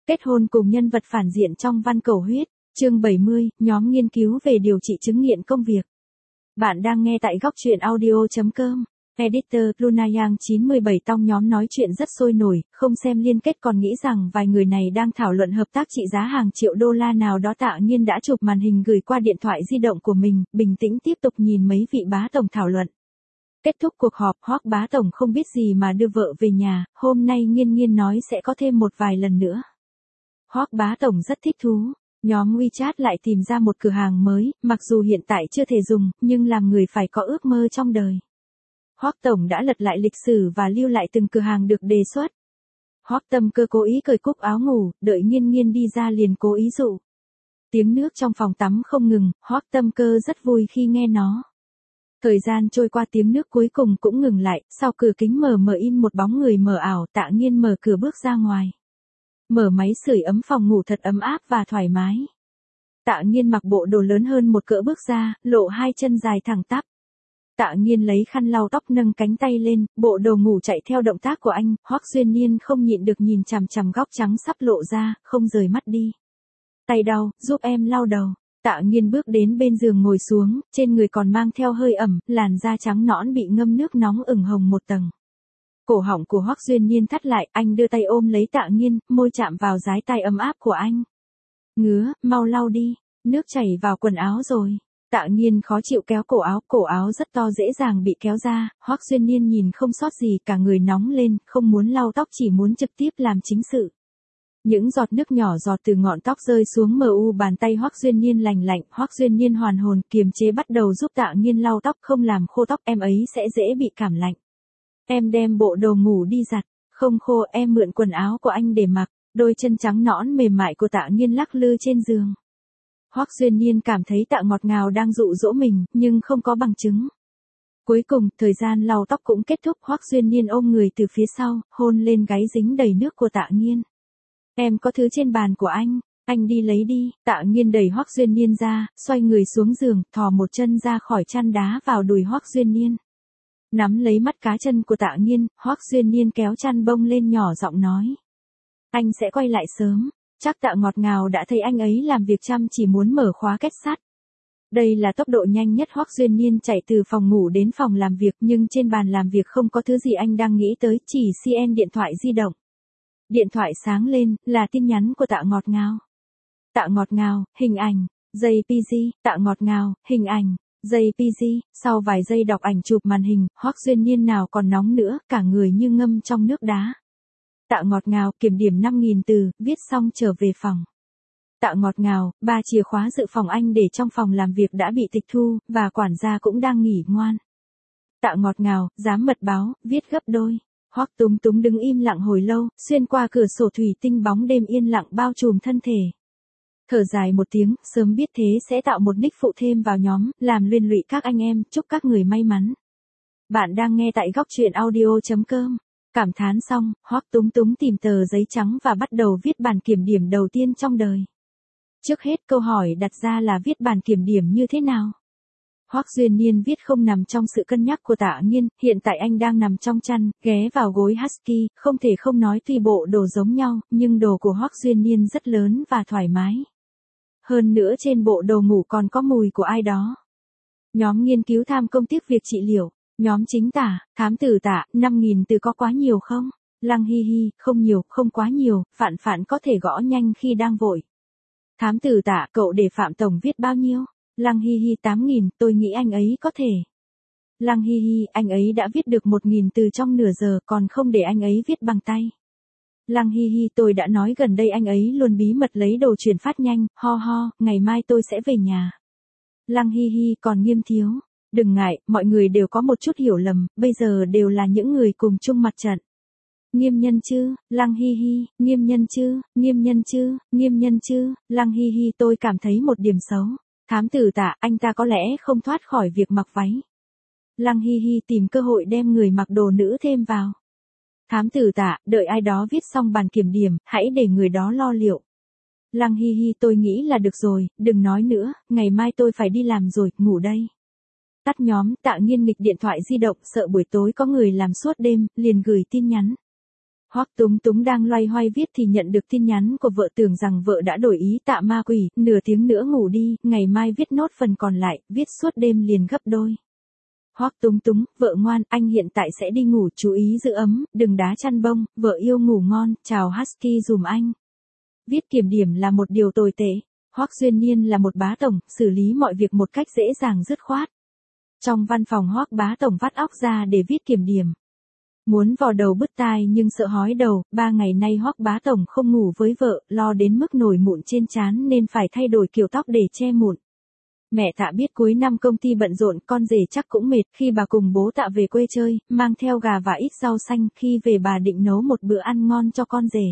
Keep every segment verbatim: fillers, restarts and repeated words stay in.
Kết hôn cùng nhân vật phản diện trong Văn Cầu Huyết, chương bảy mươi, nhóm nghiên cứu về điều trị chứng nghiện công việc. Bạn đang nghe tại góc truyện audio chấm com. Editor Luna Yang chín mươi bảy Tong nhóm nói chuyện rất sôi nổi, không xem liên kết còn nghĩ rằng vài người này đang thảo luận hợp tác trị giá hàng triệu đô la nào đó. Tạ Nghiên đã chụp màn hình gửi qua điện thoại di động của mình, bình tĩnh tiếp tục nhìn mấy vị bá tổng thảo luận. Kết thúc cuộc họp, Hoắc bá tổng không biết gì mà đưa vợ về nhà, hôm nay Nghiên Nghiên nói sẽ có thêm một vài lần nữa. Hoắc bá tổng rất thích thú. Nhóm WeChat lại tìm ra một cửa hàng mới, mặc dù hiện tại chưa thể dùng, nhưng làm người phải có ước mơ trong đời. Hoắc tổng đã lật lại lịch sử và lưu lại từng cửa hàng được đề xuất. Hoắc Tâm Cơ cố ý cởi cúc áo ngủ, đợi Nghiên Nghiên đi ra liền cố ý dụ. Tiếng nước trong phòng tắm không ngừng, Hoắc Tâm Cơ rất vui khi nghe nó. Thời gian trôi qua, tiếng nước cuối cùng cũng ngừng lại, sau cửa kính mờ mờ in một bóng người mờ ảo. Tạ Nghiên mở cửa bước ra ngoài. Mở máy sưởi ấm, phòng ngủ thật ấm áp và thoải mái. Tạ Nghiên mặc bộ đồ lớn hơn một cỡ bước ra, lộ hai chân dài thẳng tắp. Tạ Nghiên lấy khăn lau tóc, nâng cánh tay lên, bộ đồ ngủ chạy theo động tác của anh. Hoắc Duyên Niên không nhịn được nhìn chằm chằm góc trắng sắp lộ ra, không rời mắt đi. Tay đau, giúp em lau đầu. Tạ Nghiên bước đến bên giường ngồi xuống, trên người còn mang theo hơi ẩm, làn da trắng nõn bị ngâm nước nóng ửng hồng một tầng. Cổ họng của Hoắc Duyên Niên thắt lại, anh đưa tay ôm lấy Tạ Nghiên, môi chạm vào dái tay ấm áp của anh. Ngứa, mau lau đi, nước chảy vào quần áo rồi. Tạ Nghiên khó chịu kéo cổ áo, cổ áo rất to dễ dàng bị kéo ra. Hoắc Duyên Niên nhìn không sót gì, cả người nóng lên, không muốn lau tóc, chỉ muốn trực tiếp làm chính sự. Những giọt nước nhỏ giọt từ ngọn tóc rơi xuống mờ u bàn tay Hoắc Duyên Niên lành lạnh. Hoắc Duyên Niên hoàn hồn, kiềm chế bắt đầu giúp Tạ Nghiên lau tóc, không làm khô tóc em ấy sẽ dễ bị cảm lạnh. Em đem bộ đồ ngủ đi giặt, không khô em mượn quần áo của anh để mặc. Đôi chân trắng nõn mềm mại của Tạ Nghiên lắc lư trên giường. Hoắc Duyên Niên cảm thấy Tạ ngọt ngào đang dụ dỗ mình, nhưng không có bằng chứng. Cuối cùng, thời gian lau tóc cũng kết thúc. Hoắc Duyên Niên ôm người từ phía sau, hôn lên gáy dính đầy nước của Tạ Nghiên. Em có thứ trên bàn của anh, anh đi lấy đi. Tạ Nghiên đẩy Hoắc Duyên Niên ra, xoay người xuống giường, thò một chân ra khỏi chăn đá vào đùi Hoắc Duyên Niên. Nắm lấy mắt cá chân của Tạ Nghiên, Hoắc Duyên Niên kéo chăn bông lên nhỏ giọng nói. Anh sẽ quay lại sớm. Chắc Tạ ngọt ngào đã thấy anh ấy làm việc chăm chỉ muốn mở khóa kết sắt. Đây là tốc độ nhanh nhất. Hoắc Duyên Niên chạy từ phòng ngủ đến phòng làm việc, nhưng trên bàn làm việc không có thứ gì anh đang nghĩ tới, chỉ xê en điện thoại di động. Điện thoại sáng lên, là tin nhắn của Tạ ngọt ngào. Tạ ngọt ngào, hình ảnh, gi pê giê, Tạ ngọt ngào, hình ảnh, gi pê giê, sau vài giây đọc ảnh chụp màn hình, Hoắc Duyên Niên nào còn nóng nữa, cả người như ngâm trong nước đá. Tạ ngọt ngào, kiểm điểm năm nghìn từ, viết xong trở về phòng. Tạ ngọt ngào, ba chìa khóa dự phòng anh để trong phòng làm việc đã bị tịch thu, và quản gia cũng đang nghỉ ngoan. Tạ ngọt ngào, dám mật báo, viết gấp đôi. Hoắc Túng Túng đứng im lặng hồi lâu, xuyên qua cửa sổ thủy tinh bóng đêm yên lặng bao trùm thân thể. Thở dài một tiếng, sớm biết thế sẽ tạo một nick phụ thêm vào nhóm, làm liên lụy các anh em, chúc các người may mắn. Bạn đang nghe tại góc truyện audio chấm com. Cảm thán xong, Hoắc Túng Túng tìm tờ giấy trắng và bắt đầu viết bản kiểm điểm đầu tiên trong đời. Trước hết câu hỏi đặt ra là viết bản kiểm điểm như thế nào? Hoắc Duyên Niên viết không nằm trong sự cân nhắc của Tạ Nghiên, hiện tại anh đang nằm trong chăn, ghé vào gối husky, không thể không nói tuy bộ đồ giống nhau, nhưng đồ của Hoắc Duyên Niên rất lớn và thoải mái. Hơn nữa trên bộ đồ ngủ còn có mùi của ai đó. Nhóm nghiên cứu tham công tiếc việc trị liệu. Nhóm chính tả, thám tử Tạ, năm nghìn từ có quá nhiều không? Lăng Hi Hi, không nhiều, không quá nhiều, Phạn Phạn có thể gõ nhanh khi đang vội. Thám tử Tạ, cậu để Phạm Tổng viết bao nhiêu? Lăng Hi Hi, tám nghìn, tôi nghĩ anh ấy có thể. Lăng Hi Hi, anh ấy đã viết được một nghìn từ trong nửa giờ, còn không để anh ấy viết bằng tay. Lăng Hi Hi, tôi đã nói gần đây anh ấy luôn bí mật lấy đồ chuyển phát nhanh, ho ho, ngày mai tôi sẽ về nhà. Lăng Hi Hi, còn Nghiêm Thiếu. Đừng ngại, mọi người đều có một chút hiểu lầm, bây giờ đều là những người cùng chung mặt trận. Nghiêm Nhân chứ, Lăng Hi Hi, Nghiêm Nhân chứ, Nghiêm Nhân chứ, Nghiêm Nhân chứ, Lăng Hi Hi, tôi cảm thấy một điểm xấu. Thám tử Tạ, anh ta có lẽ không thoát khỏi việc mặc váy. Lăng Hi Hi, tìm cơ hội đem người mặc đồ nữ thêm vào. Thám tử Tạ, đợi ai đó viết xong bản kiểm điểm, hãy để người đó lo liệu. Lăng Hi Hi, tôi nghĩ là được rồi, đừng nói nữa, ngày mai tôi phải đi làm rồi, ngủ đây. Tắt nhóm. Tạ Nghiên nghịch điện thoại di động, sợ buổi tối có người làm suốt đêm, liền gửi tin nhắn. Hoắc Túng Túng đang loay hoay viết thì nhận được tin nhắn của vợ, tưởng rằng vợ đã đổi ý. Tạ ma quỷ, nửa tiếng nữa ngủ đi, ngày mai viết nốt phần còn lại, viết suốt đêm liền gấp đôi. Hoắc Túng Túng, vợ ngoan, anh hiện tại sẽ đi ngủ, chú ý giữ ấm, đừng đá chăn bông, vợ yêu ngủ ngon, chào Husky dùm anh. Viết kiểm điểm là một điều tồi tệ. Hoắc Duyên Niên là một bá tổng, xử lý mọi việc một cách dễ dàng dứt khoát. Trong văn phòng Hoắc bá tổng vắt óc ra để viết kiểm điểm. Muốn vò đầu bứt tai nhưng sợ hói đầu, ba ngày nay Hoắc bá tổng không ngủ với vợ, lo đến mức nổi mụn trên trán nên phải thay đổi kiểu tóc để che mụn. Mẹ Tạ biết cuối năm công ty bận rộn, con rể chắc cũng mệt. Khi bà cùng bố Tạ về quê chơi, mang theo gà và ít rau xanh, khi về bà định nấu một bữa ăn ngon cho con rể.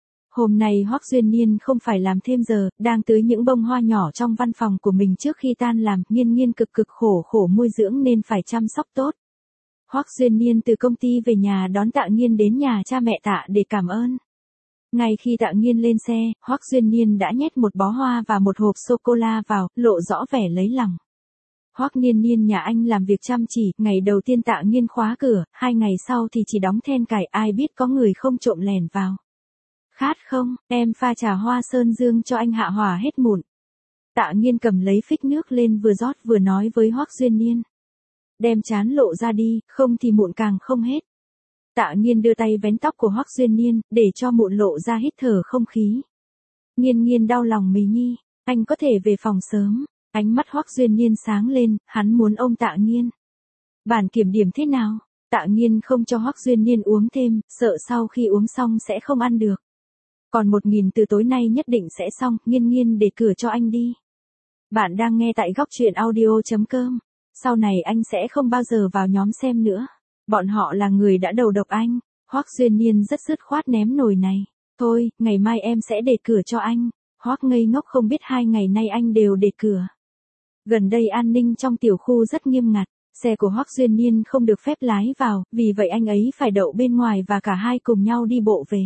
Hôm nay Hoắc Duyên Niên không phải làm thêm giờ, đang tưới những bông hoa nhỏ trong văn phòng của mình trước khi tan làm. Nghiên Nghiên cực cực khổ khổ nuôi dưỡng nên phải chăm sóc tốt. Hoắc Duyên Niên từ công ty về nhà đón Tạ Nghiên đến nhà cha mẹ Tạ để cảm ơn. Ngay khi Tạ Nghiên lên xe, Hoắc Duyên Niên đã nhét một bó hoa và một hộp sô-cô-la vào, lộ rõ vẻ lấy lòng. Hoắc Niên Niên nhà anh làm việc chăm chỉ, ngày đầu tiên Tạ Nghiên khóa cửa, hai ngày sau thì chỉ đóng then cài, ai biết có người không trộm lèn vào. Khát không, em pha trà hoa sơn dương cho anh hạ hỏa hết mụn. Tạ Nghiên cầm lấy phích nước lên vừa rót vừa nói với Hoắc Duyên Niên. Đem trán lộ ra đi, không thì mụn càng không hết. Tạ Nghiên đưa tay vén tóc của Hoắc Duyên Niên, để cho mụn lộ ra hít thở không khí. Nghiên Nghiên đau lòng mí nhi, anh có thể về phòng sớm. Ánh mắt Hoắc Duyên Niên sáng lên, hắn muốn ôm Tạ Nghiên. Bản kiểm điểm thế nào? Tạ Nghiên không cho Hoắc Duyên Niên uống thêm, sợ sau khi uống xong sẽ không ăn được. Còn một nghìn từ tối nay nhất định sẽ xong, Nghiên Nghiên để cửa cho anh đi. Bạn đang nghe tại góc truyện audio chấm com. Sau này anh sẽ không bao giờ vào nhóm xem nữa. Bọn họ là người đã đầu độc anh. Hoắc Duyên Niên rất dứt khoát ném nồi này. Thôi, ngày mai em sẽ để cửa cho anh. Hoắc ngây ngốc không biết hai ngày nay anh đều để cửa. Gần đây an ninh trong tiểu khu rất nghiêm ngặt. Xe của Hoắc Duyên Niên không được phép lái vào, vì vậy anh ấy phải đậu bên ngoài và cả hai cùng nhau đi bộ về.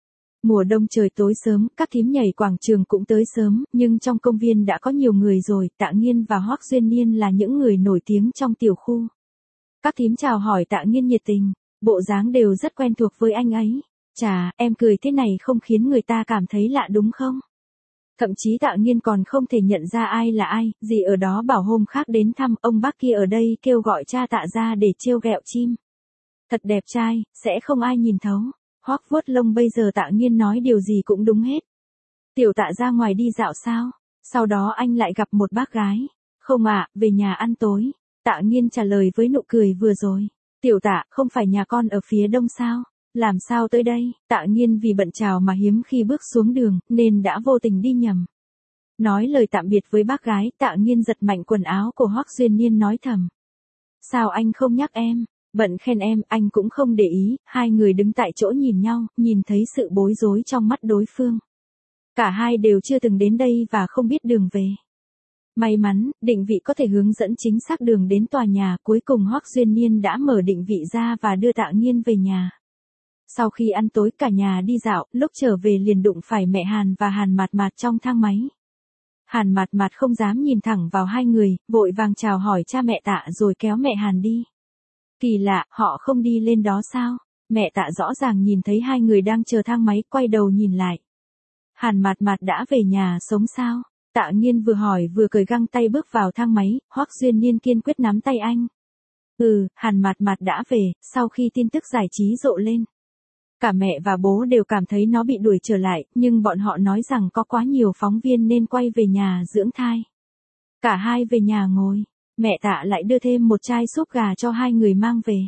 Mùa đông trời tối sớm, các thím nhảy quảng trường cũng tới sớm, nhưng trong công viên đã có nhiều người rồi. Tạ Nghiên và Hoắc Duyên Niên là những người nổi tiếng trong tiểu khu. Các thím chào hỏi Tạ Nghiên nhiệt tình, bộ dáng đều rất quen thuộc với anh ấy. Chà, em cười thế này không khiến người ta cảm thấy lạ đúng không? Thậm chí Tạ Nghiên còn không thể nhận ra ai là ai, dì ở đó bảo hôm khác đến thăm, ông bác kia ở đây kêu gọi cha Tạ ra để trêu ghẹo chim. Thật đẹp trai, sẽ không ai nhìn thấu. Hoắc vuốt lông, bây giờ Tạ Nghiên nói điều gì cũng đúng hết. Tiểu Tạ ra ngoài đi dạo sao? Sau đó anh lại gặp một bác gái. Không ạ, à, về nhà ăn tối. Tạ Nghiên trả lời với nụ cười vừa rồi. Tiểu Tạ, không phải nhà con ở phía đông sao? Làm sao tới đây? Tạ Nghiên vì bận chào mà hiếm khi bước xuống đường, nên đã vô tình đi nhầm. Nói lời tạm biệt với bác gái, Tạ Nghiên giật mạnh quần áo của Hoắc Duyên Niên nói thầm. Sao anh không nhắc em? Bận khen em, anh cũng không để ý. Hai người đứng tại chỗ nhìn nhau, nhìn thấy sự bối rối trong mắt đối phương. Cả hai đều chưa từng đến đây và không biết đường về. May mắn, định vị có thể hướng dẫn chính xác đường đến tòa nhà. Cuối cùng Hoắc Duyên Niên đã mở định vị ra và đưa Tạ Nghiên về nhà. Sau khi ăn tối cả nhà đi dạo, lúc trở về liền đụng phải mẹ Hàn và Hàn Mạt Mạt trong thang máy. Hàn Mạt Mạt không dám nhìn thẳng vào hai người, vội vàng chào hỏi cha mẹ Tạ rồi kéo mẹ Hàn đi. Kỳ lạ, họ không đi lên đó sao? Mẹ Tạ rõ ràng nhìn thấy hai người đang chờ thang máy, quay đầu nhìn lại. Hàn Mạt Mạt đã về nhà sống sao? Tạ Nghiên vừa hỏi vừa cởi găng tay bước vào thang máy. Hoắc Duyên Niên kiên quyết nắm tay anh. Ừ, Hàn Mạt Mạt đã về. Sau khi tin tức giải trí rộ lên, cả mẹ và bố đều cảm thấy nó bị đuổi trở lại, nhưng bọn họ nói rằng có quá nhiều phóng viên nên quay về nhà dưỡng thai. Cả hai về nhà ngồi, mẹ Tạ lại đưa thêm một chai súp gà cho hai người mang về.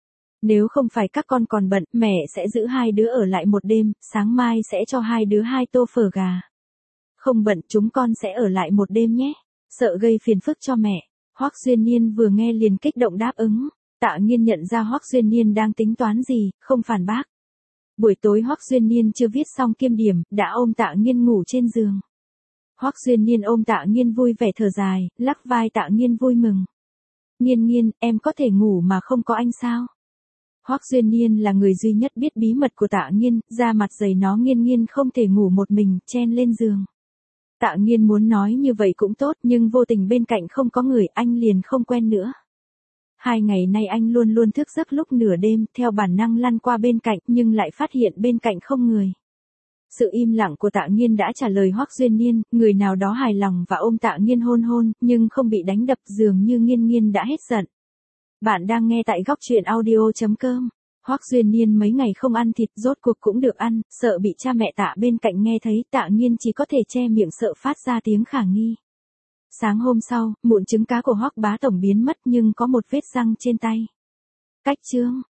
Nếu không phải các con còn bận, mẹ sẽ giữ hai đứa ở lại một đêm, sáng mai sẽ cho hai đứa hai tô phở gà. Không bận, chúng con sẽ ở lại một đêm nhé, sợ gây phiền phức cho mẹ. Hoắc Duyên Niên vừa nghe liền kích động đáp ứng. Tạ Nghiên nhận ra Hoắc Duyên Niên đang tính toán gì, không phản bác. Buổi tối Hoắc Duyên Niên chưa viết xong kiêm điểm, đã ôm Tạ Nghiên ngủ trên giường. Hoắc Duyên Niên ôm Tạ Nghiên vui vẻ thở dài, lắc vai Tạ Nghiên vui mừng. Nghiên Nghiên, em có thể ngủ mà không có anh sao? Hoắc Duyên Niên là người duy nhất biết bí mật của Tạ Nghiên, da mặt dày nó Nghiên Nghiên không thể ngủ một mình, chen lên giường. Tạ Nghiên muốn nói như vậy cũng tốt, nhưng vô tình bên cạnh không có người, anh liền không quen nữa. Hai ngày nay anh luôn luôn thức giấc lúc nửa đêm, theo bản năng lăn qua bên cạnh, nhưng lại phát hiện bên cạnh không người. Sự im lặng của Tạ Nghiên đã trả lời Hoắc Duyên Niên, người nào đó hài lòng và ôm Tạ Nghiên hôn hôn, nhưng không bị đánh đập, dường như Nghiên Nghiên đã hết giận. Bạn đang nghe tại góc truyện audio chấm com. Hoắc Duyên Niên mấy ngày không ăn thịt, rốt cuộc cũng được ăn, sợ bị cha mẹ Tạ bên cạnh nghe thấy, Tạ Nghiên chỉ có thể che miệng sợ phát ra tiếng khả nghi. Sáng hôm sau, mụn trứng cá của Hoắc bá tổng biến mất nhưng có một vết răng trên tay. Cách chương.